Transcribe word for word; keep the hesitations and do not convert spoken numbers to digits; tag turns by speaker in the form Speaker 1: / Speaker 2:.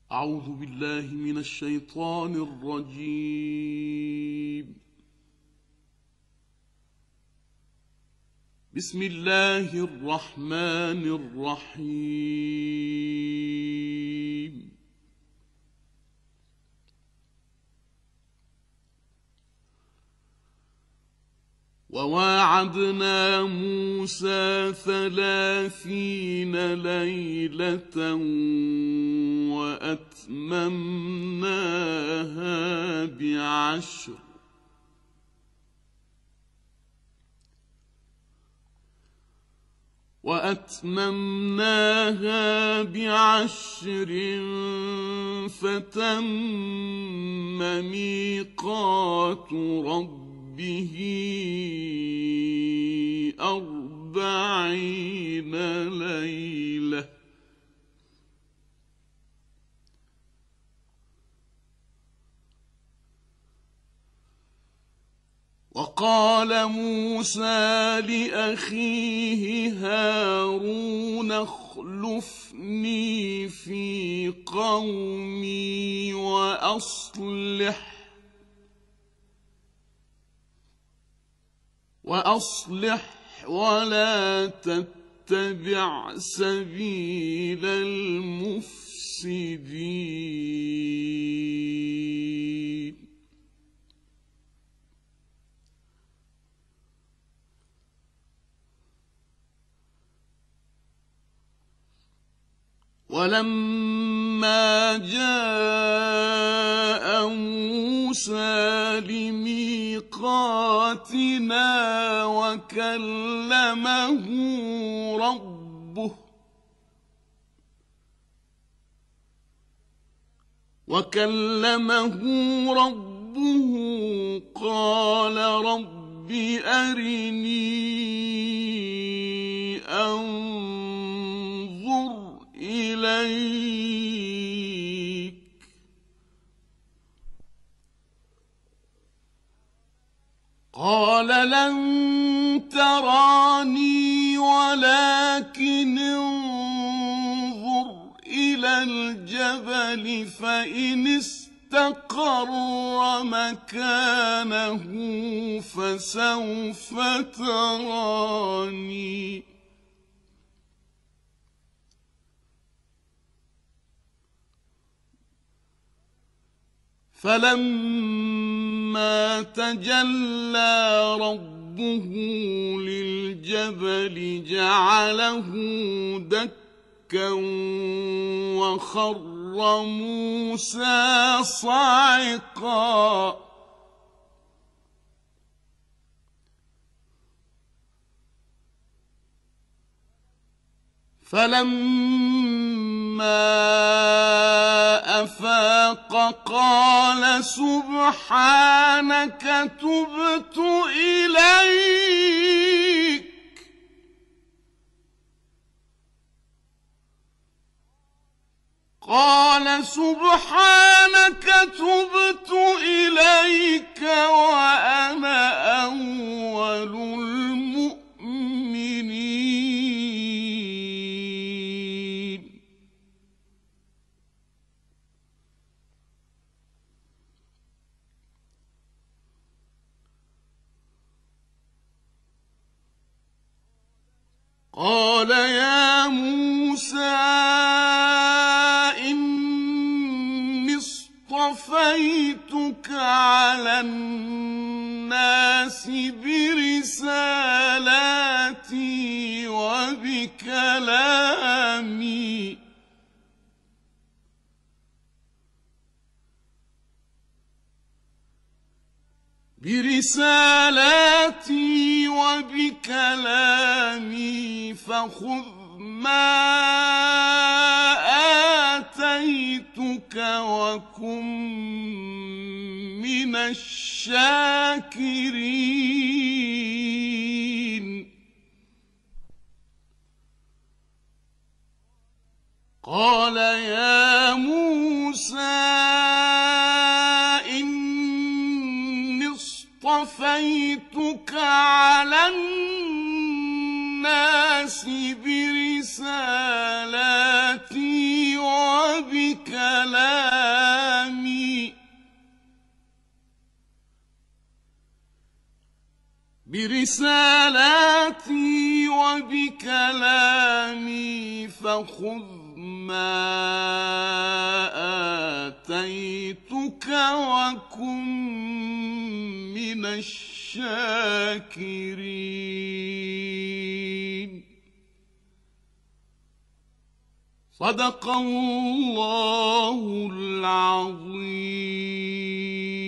Speaker 1: أعوذ بالله من الشيطان الرجيم. بسم الله الرحمن الرحيم. وواعدنا موسى ثلاثين ليلة وأتممناها بعشر وأتممناها بعشر فتم ميقات ربه به أربعين ليلة وقال موسى لأخيه هارون اخلفني في قومي وأصلح وأصلح ولا تتبع سبيل المفسدين. ولما جاء موسى لميقاتنا وكلمه ربه وكلمه ربه قال رب أرني أنظر إليك قال لن تراني ولكن انظر إلى الجبل فإن استقر مكانه فسوف تراني فلما تجلى ربه للجبل جعله دكا وخر موسى صعقا فلما أفاق قال سبحانك تبت إليك قال سبحانك تبت إليك وأنا أول المؤمنين. قال يا موسى إني اصطفيتك على الناس برسالاتي وبكلامي برسالاتي وبكلامي فخذ ما آتيتك وكن من الشاكرين. قال يا موسى اصطفيتك على الناس برسالاتي وبكلامي برسالاتي وبكلامي فخذ ما آتيتك وكن من الشاكرين. صدق الله العظيم.